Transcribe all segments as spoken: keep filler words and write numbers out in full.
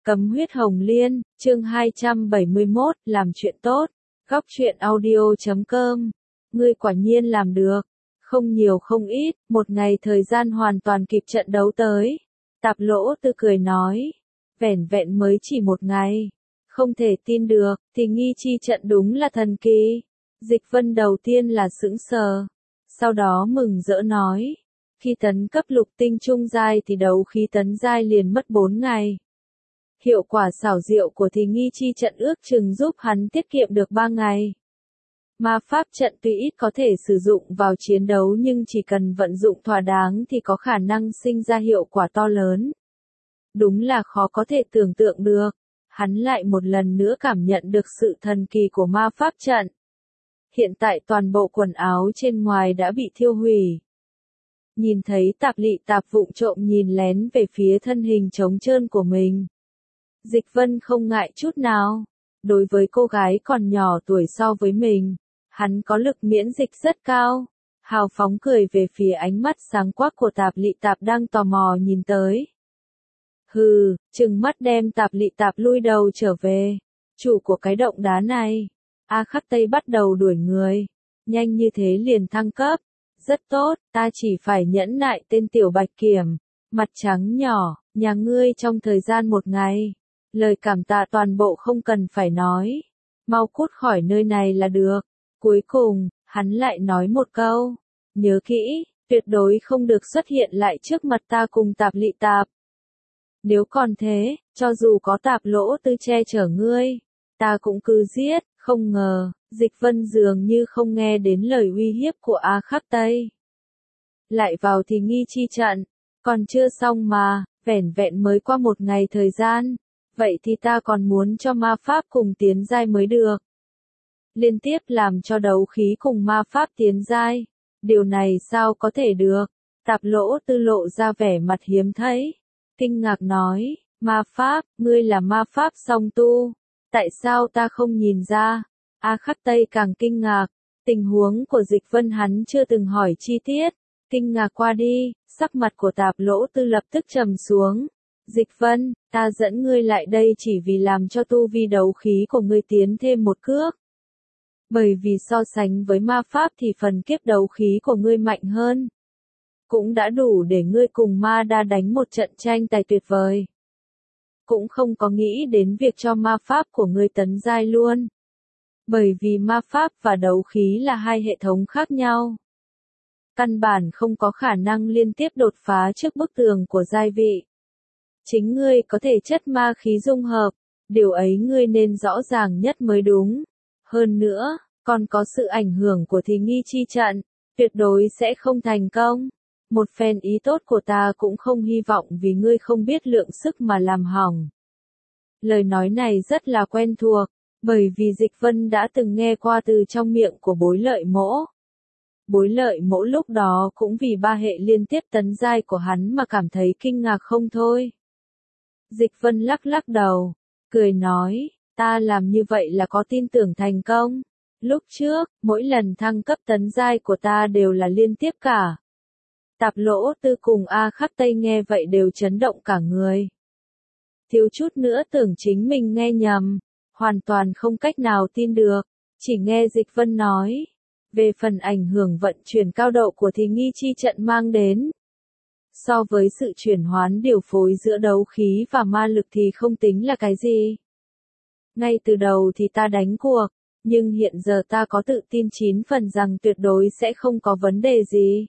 Cấm huyết hồng liên, chương hai trăm bảy mươi mốt, làm chuyện tốt. Góc truyện audio chấm com. Ngươi quả nhiên làm được. Không nhiều không ít, một ngày thời gian hoàn toàn kịp trận đấu tới. Tạp Lỗ Tư cười nói. Vẻn vẹn mới chỉ một ngày. Không thể tin được, thì nghi chi trận đúng là thần kỳ. Dịch Vân đầu tiên là sững sờ. Sau đó mừng rỡ nói. Khi tấn cấp lục tinh trung giai thì đấu khí tấn giai liền mất bốn ngày. Hiệu quả xảo diệu của thì nghi chi trận ước chừng giúp hắn tiết kiệm được ba ngày. Ma pháp trận tuy ít có thể sử dụng vào chiến đấu nhưng chỉ cần vận dụng thỏa đáng thì có khả năng sinh ra hiệu quả to lớn. Đúng là khó có thể tưởng tượng được. Hắn lại một lần nữa cảm nhận được sự thần kỳ của ma pháp trận. Hiện tại toàn bộ quần áo trên ngoài đã bị thiêu hủy. Nhìn thấy Tạp Lị Tạp vụng trộm nhìn lén về phía thân hình trống trơn của mình. Dịch Vân không ngại chút nào. Đối với cô gái còn nhỏ tuổi so với mình, hắn có lực miễn dịch rất cao. Hào phóng cười về phía ánh mắt sáng quắc của Tạp Lị Tạp đang tò mò nhìn tới. Hừ, trừng mắt đem Tạp Lị Tạp lui đầu trở về. Chủ của cái động đá này. A Khắc Tây bắt đầu đuổi người. Nhanh như thế liền thăng cấp. Rất tốt, ta chỉ phải nhẫn nại tên tiểu bạch kiểm. Mặt trắng nhỏ, nhà ngươi trong thời gian một ngày. Lời cảm tạ toàn bộ không cần phải nói. Mau cút khỏi nơi này là được. Cuối cùng, hắn lại nói một câu. Nhớ kỹ, tuyệt đối không được xuất hiện lại trước mặt ta cùng Tạp Lị Tạp. Nếu còn thế, cho dù có Tạp Lỗ Tư che chở ngươi, ta cũng cứ giết. Không ngờ, Dịch Vân dường như không nghe đến lời uy hiếp của A Khắc Tây. Lại vào thì nghi chi trận, còn chưa xong mà, vẻn vẹn mới qua một ngày thời gian. Vậy thì ta còn muốn cho ma pháp cùng tiến giai mới được. Liên tiếp làm cho đấu khí cùng ma pháp tiến giai. Điều này sao có thể được? Tạp Lỗ Tư lộ ra vẻ mặt hiếm thấy. Kinh ngạc nói, ma pháp, ngươi là ma pháp song tu. Tại sao ta không nhìn ra? A Khắc Tây càng kinh ngạc. Tình huống của Dịch Vân hắn chưa từng hỏi chi tiết. Kinh ngạc qua đi, sắc mặt của Tạp Lỗ Tư lập tức trầm xuống. Dịch Vân, ta dẫn ngươi lại đây chỉ vì làm cho tu vi đấu khí của ngươi tiến thêm một cước. Bởi vì so sánh với ma pháp thì phần kiếp đấu khí của ngươi mạnh hơn. Cũng đã đủ để ngươi cùng ma đa đánh một trận tranh tài tuyệt vời. Cũng không có nghĩ đến việc cho ma pháp của ngươi tấn giai luôn. Bởi vì ma pháp và đấu khí là hai hệ thống khác nhau. Căn bản không có khả năng liên tiếp đột phá trước bức tường của giai vị. Chính ngươi có thể chất ma khí dung hợp, điều ấy ngươi nên rõ ràng nhất mới đúng. Hơn nữa, còn có sự ảnh hưởng của thì nghi chi trận, tuyệt đối sẽ không thành công. Một phen ý tốt của ta cũng không hy vọng vì ngươi không biết lượng sức mà làm hỏng. Lời nói này rất là quen thuộc, bởi vì Dịch Vân đã từng nghe qua từ trong miệng của Bối Lợi Mỗ. Bối Lợi Mỗ lúc đó cũng vì ba hệ liên tiếp tấn giai của hắn mà cảm thấy kinh ngạc không thôi. Dịch Vân lắc lắc đầu, cười nói, ta làm như vậy là có tin tưởng thành công. Lúc trước, mỗi lần thăng cấp tấn giai của ta đều là liên tiếp cả. Tạp Lỗ Tư cùng A Khắc Tây nghe vậy đều chấn động cả người. Thiếu chút nữa tưởng chính mình nghe nhầm, hoàn toàn không cách nào tin được, chỉ nghe Dịch Vân nói. Về phần ảnh hưởng vận chuyển cao độ của thì nghi chi trận mang đến. So với sự chuyển hoán điều phối giữa đấu khí và ma lực thì không tính là cái gì. Ngay từ đầu thì ta đánh cuộc, nhưng hiện giờ ta có tự tin chín phần rằng tuyệt đối sẽ không có vấn đề gì.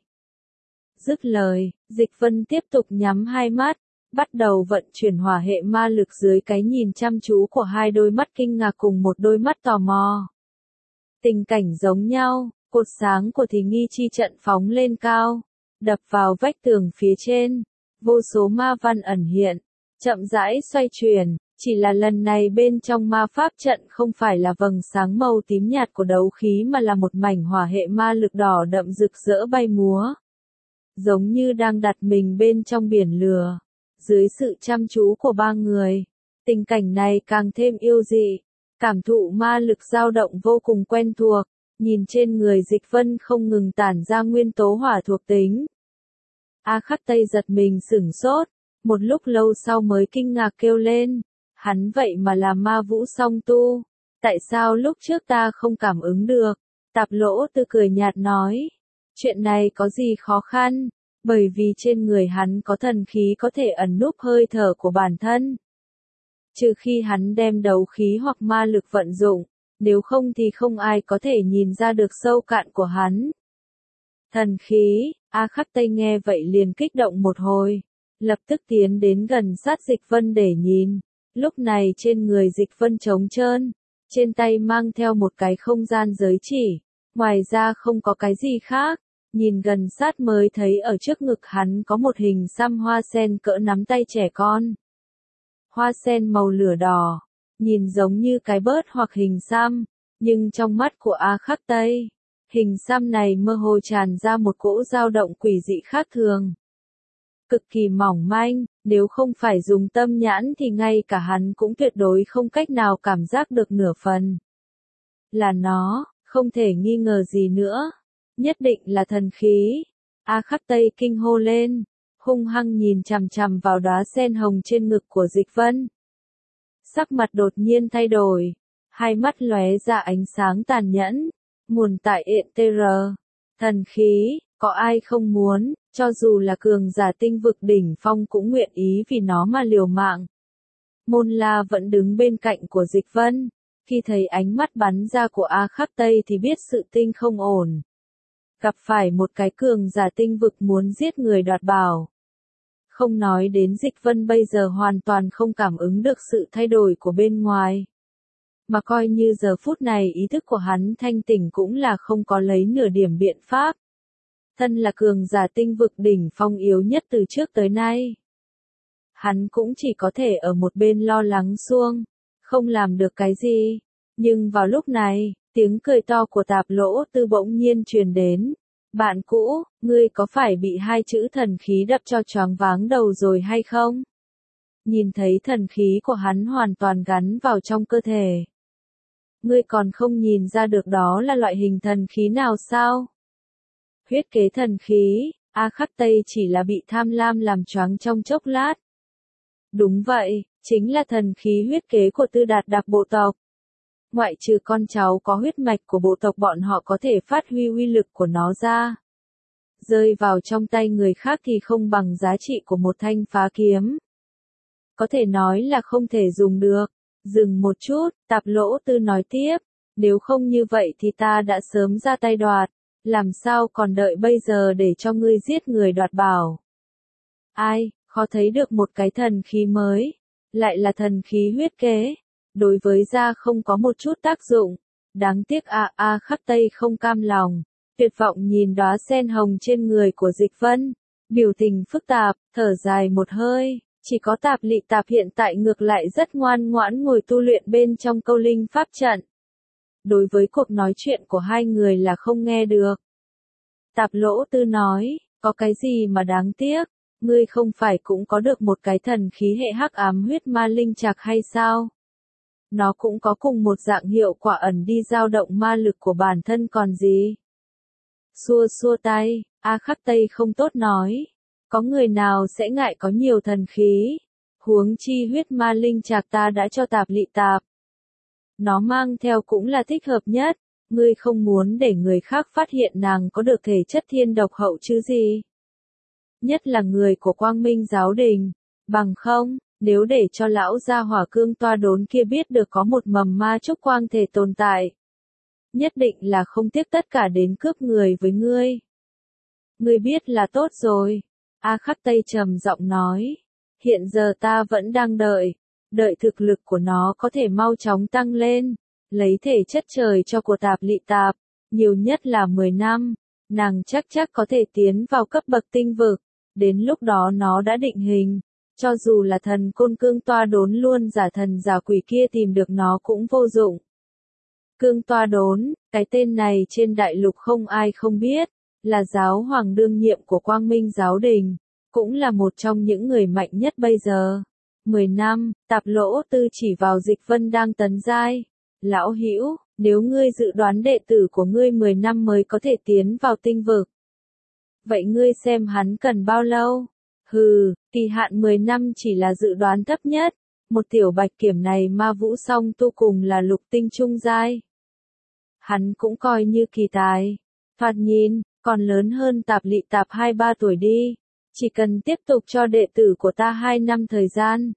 Dứt lời, Dịch Vân tiếp tục nhắm hai mắt, bắt đầu vận chuyển hỏa hệ ma lực dưới cái nhìn chăm chú của hai đôi mắt kinh ngạc cùng một đôi mắt tò mò. Tình cảnh giống nhau, cột sáng của thì nghi chi trận phóng lên cao, đập vào vách tường phía trên, vô số ma văn ẩn hiện, chậm rãi xoay chuyển, chỉ là lần này bên trong ma pháp trận không phải là vầng sáng màu tím nhạt của đấu khí mà là một mảnh hỏa hệ ma lực đỏ đậm rực rỡ bay múa. Giống như đang đặt mình bên trong biển lửa, dưới sự chăm chú của ba người, tình cảnh này càng thêm yêu dị, cảm thụ ma lực dao động vô cùng quen thuộc. Nhìn trên người Dịch Vân không ngừng tản ra nguyên tố hỏa thuộc tính. A Khắc Tây giật mình sửng sốt, một lúc lâu sau mới kinh ngạc kêu lên. Hắn vậy mà là ma vũ song tu. Tại sao lúc trước ta không cảm ứng được? Tạp Lỗ Tư cười nhạt nói. Chuyện này có gì khó khăn, bởi vì trên người hắn có thần khí có thể ẩn núp hơi thở của bản thân. Trừ khi hắn đem đấu khí hoặc ma lực vận dụng, nếu không thì không ai có thể nhìn ra được sâu cạn của hắn. Thần khí, A Khắc Tây nghe vậy liền kích động một hồi, lập tức tiến đến gần sát Dịch Vân để nhìn. Lúc này trên người Dịch Vân trống trơn, trên tay mang theo một cái không gian giới chỉ, ngoài ra không có cái gì khác. Nhìn gần sát mới thấy ở trước ngực hắn có một hình xăm hoa sen cỡ nắm tay trẻ con. Hoa sen màu lửa đỏ, nhìn giống như cái bớt hoặc hình xăm, nhưng trong mắt của A Khắc Tây, hình xăm này mơ hồ tràn ra một cỗ dao động quỷ dị khác thường. Cực kỳ mỏng manh, nếu không phải dùng tâm nhãn thì ngay cả hắn cũng tuyệt đối không cách nào cảm giác được nửa phần. Là nó, không thể nghi ngờ gì nữa. Nhất định là thần khí. A Khắc Tây kinh hô lên, hung hăng nhìn chằm chằm vào đóa sen hồng trên ngực của Dịch Vân. Sắc mặt đột nhiên thay đổi, hai mắt lóe ra ánh sáng tàn nhẫn, nguồn tại ện tê rờ. Thần khí, có ai không muốn, cho dù là cường giả tinh vực đỉnh phong cũng nguyện ý vì nó mà liều mạng. Môn La vẫn đứng bên cạnh của Dịch Vân, khi thấy ánh mắt bắn ra của A Khắc Tây thì biết sự tinh không ổn. Gặp phải một cái cường giả tinh vực muốn giết người đoạt bảo. Không nói đến Dịch Vân bây giờ hoàn toàn không cảm ứng được sự thay đổi của bên ngoài. Mà coi như giờ phút này ý thức của hắn thanh tỉnh cũng là không có lấy nửa điểm biện pháp. Thân là cường giả tinh vực đỉnh phong yếu nhất từ trước tới nay. Hắn cũng chỉ có thể ở một bên lo lắng xuông, không làm được cái gì. Nhưng vào lúc này, tiếng cười to của Tạp Lỗ Tư bỗng nhiên truyền đến. Bạn cũ, ngươi có phải bị hai chữ thần khí đập cho choáng váng đầu rồi hay không? Nhìn thấy thần khí của hắn hoàn toàn gắn vào trong cơ thể. Ngươi còn không nhìn ra được đó là loại hình thần khí nào sao? Huyết kế thần khí, A Khắc Tây chỉ là bị tham lam làm choáng trong chốc lát. Đúng vậy, chính là thần khí huyết kế của Tư Đạt Đạc bộ tộc. Ngoại trừ con cháu có huyết mạch của bộ tộc bọn họ có thể phát huy uy lực của nó ra. Rơi vào trong tay người khác thì không bằng giá trị của một thanh phá kiếm. Có thể nói là không thể dùng được. Dừng một chút, Tạp Lỗ Tư nói tiếp. Nếu không như vậy thì ta đã sớm ra tay đoạt. Làm sao còn đợi bây giờ để cho ngươi giết người đoạt bảo. Ai, khó thấy được một cái thần khí mới. Lại là thần khí huyết kế. Đối với da không có một chút tác dụng. Đáng tiếc A A Khắc Tây không cam lòng. Tuyệt vọng nhìn đóa sen hồng trên người của Dịch Vân. Biểu tình phức tạp, thở dài một hơi. Chỉ có Tạp Lị Tạp hiện tại ngược lại rất ngoan ngoãn ngồi tu luyện bên trong câu linh pháp trận. Đối với cuộc nói chuyện của hai người là không nghe được. Tạp Lỗ Tư nói, có cái gì mà đáng tiếc, ngươi không phải cũng có được một cái thần khí hệ hắc ám huyết ma linh trạc hay sao? Nó cũng có cùng một dạng hiệu quả ẩn đi dao động ma lực của bản thân còn gì? Xua xua tay, A Khắc Tây không tốt nói. Có người nào sẽ ngại có nhiều thần khí? Huống chi huyết ma linh trạc ta đã cho Tạp Lị Tạp. Nó mang theo cũng là thích hợp nhất. Ngươi không muốn để người khác phát hiện nàng có được thể chất thiên độc hậu chứ gì? Nhất là người của Quang Minh giáo đình. Bằng không, nếu để cho lão gia hỏa cương toa đốn kia biết được có một mầm ma trúc quang thể tồn tại. Nhất định là không tiếc tất cả đến cướp người với ngươi. Ngươi biết là tốt rồi. A Khắc Tây trầm giọng nói. Hiện giờ ta vẫn đang đợi. Đợi thực lực của nó có thể mau chóng tăng lên. Lấy thể chất trời cho của Tạp Lị Tạp. Nhiều nhất là mười năm. Nàng chắc chắc có thể tiến vào cấp bậc tinh vực. Đến lúc đó nó đã định hình. Cho dù là thần côn cương toa đốn luôn giả thần giả quỷ kia tìm được nó cũng vô dụng. Cương toa đốn, cái tên này trên đại lục không ai không biết, là giáo hoàng đương nhiệm của Quang Minh giáo đình, cũng là một trong những người mạnh nhất bây giờ. Mười năm, Tạp Lỗ Tư chỉ vào Dịch Vân đang tấn giai. Lão hữu, nếu ngươi dự đoán đệ tử của ngươi mười năm mới có thể tiến vào tinh vực. Vậy ngươi xem hắn cần bao lâu? Hừ, kỳ hạn mười năm chỉ là dự đoán thấp nhất. một tiểu bạch kiểm này ma vũ song tu cùng là lục tinh trung giai. Hắn cũng coi như kỳ tài. Thoạt nhìn, còn lớn hơn Tạp Lị Tạp hai ba tuổi đi. Chỉ cần tiếp tục cho đệ tử của ta hai năm thời gian.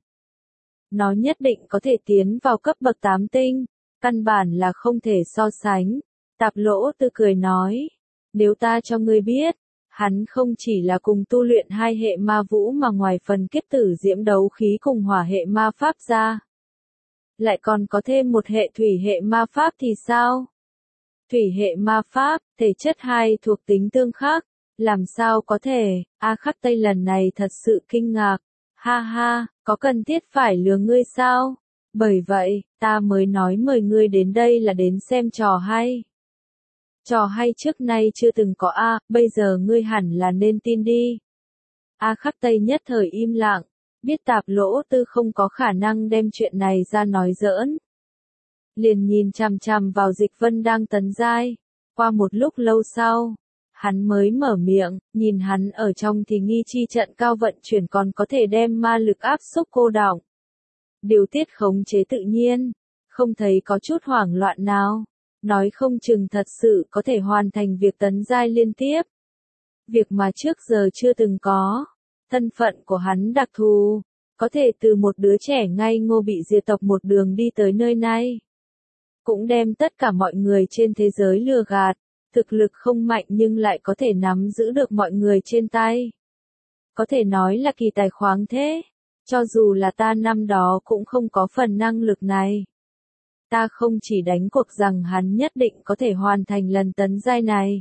Nó nhất định có thể tiến vào cấp bậc tám tinh. Căn bản là không thể so sánh. Tạp Lỗ Tư cười nói. Nếu ta cho ngươi biết, hắn không chỉ là cùng tu luyện hai hệ ma vũ mà ngoài phần kết tử diễm đấu khí cùng hỏa hệ ma pháp ra. Lại còn có thêm một hệ thủy hệ ma pháp thì sao? Thủy hệ ma pháp, thể chất hai thuộc tính tương khắc, làm sao có thể, A Khắc Tây lần này thật sự kinh ngạc, ha ha, có cần thiết phải lừa ngươi sao? Bởi vậy, ta mới nói mời ngươi đến đây là đến xem trò hay. Trò hay trước nay chưa từng có A, bây giờ ngươi hẳn là nên tin đi. A Khắc Tây nhất thời im lặng, biết Tạp Lỗ Tư không có khả năng đem chuyện này ra nói giỡn. Liền nhìn chằm chằm vào Dịch Vân đang tấn giai. Qua một lúc lâu sau, hắn mới mở miệng, nhìn hắn ở trong thì nghi chi trận cao vận chuyển còn có thể đem ma lực áp xúc cô đọng. Điều tiết khống chế tự nhiên, không thấy có chút hoảng loạn nào. Nói không chừng thật sự có thể hoàn thành việc tấn giai liên tiếp. Việc mà trước giờ chưa từng có. Thân phận của hắn đặc thù, có thể từ một đứa trẻ ngây ngô bị diệt tộc một đường đi tới nơi này. Cũng đem tất cả mọi người trên thế giới lừa gạt, thực lực không mạnh nhưng lại có thể nắm giữ được mọi người trên tay. Có thể nói là kỳ tài khoáng thế, cho dù là ta năm đó cũng không có phần năng lực này. Ta không chỉ đánh cuộc rằng hắn nhất định có thể hoàn thành lần tấn giai này.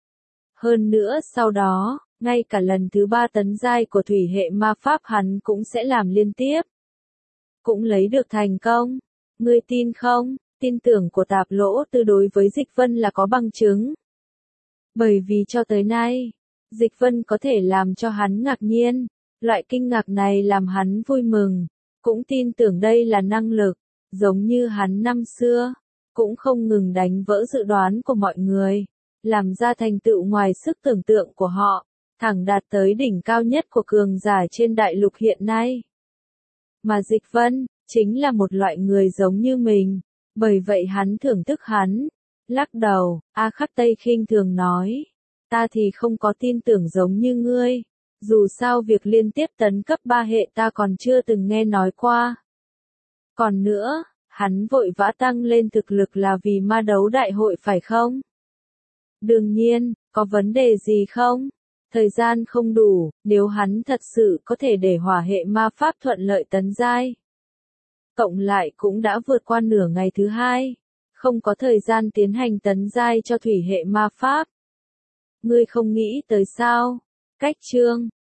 Hơn nữa sau đó, ngay cả lần thứ ba tấn giai của thủy hệ ma pháp hắn cũng sẽ làm liên tiếp. Cũng lấy được thành công. Ngươi tin không? Tin tưởng của Tạp Lỗ Tư đối với Dịch Vân là có bằng chứng. Bởi vì cho tới nay, Dịch Vân có thể làm cho hắn ngạc nhiên. Loại kinh ngạc này làm hắn vui mừng. Cũng tin tưởng đây là năng lực. Giống như hắn năm xưa, cũng không ngừng đánh vỡ dự đoán của mọi người, làm ra thành tựu ngoài sức tưởng tượng của họ, thẳng đạt tới đỉnh cao nhất của cường giả trên đại lục hiện nay. Mà Dịch Vân, chính là một loại người giống như mình, bởi vậy hắn thưởng thức hắn. Lắc đầu, A Khắc Tây khinh thường nói, ta thì không có tin tưởng giống như ngươi, dù sao việc liên tiếp tấn cấp ba hệ ta còn chưa từng nghe nói qua. Còn nữa, hắn vội vã tăng lên thực lực là vì ma đấu đại hội phải không? Đương nhiên, có vấn đề gì không? Thời gian không đủ, nếu hắn thật sự có thể để hỏa hệ ma pháp thuận lợi tấn giai. Cộng lại cũng đã vượt qua nửa ngày thứ hai, không có thời gian tiến hành tấn giai cho thủy hệ ma pháp. Ngươi không nghĩ tới sao? Cách chương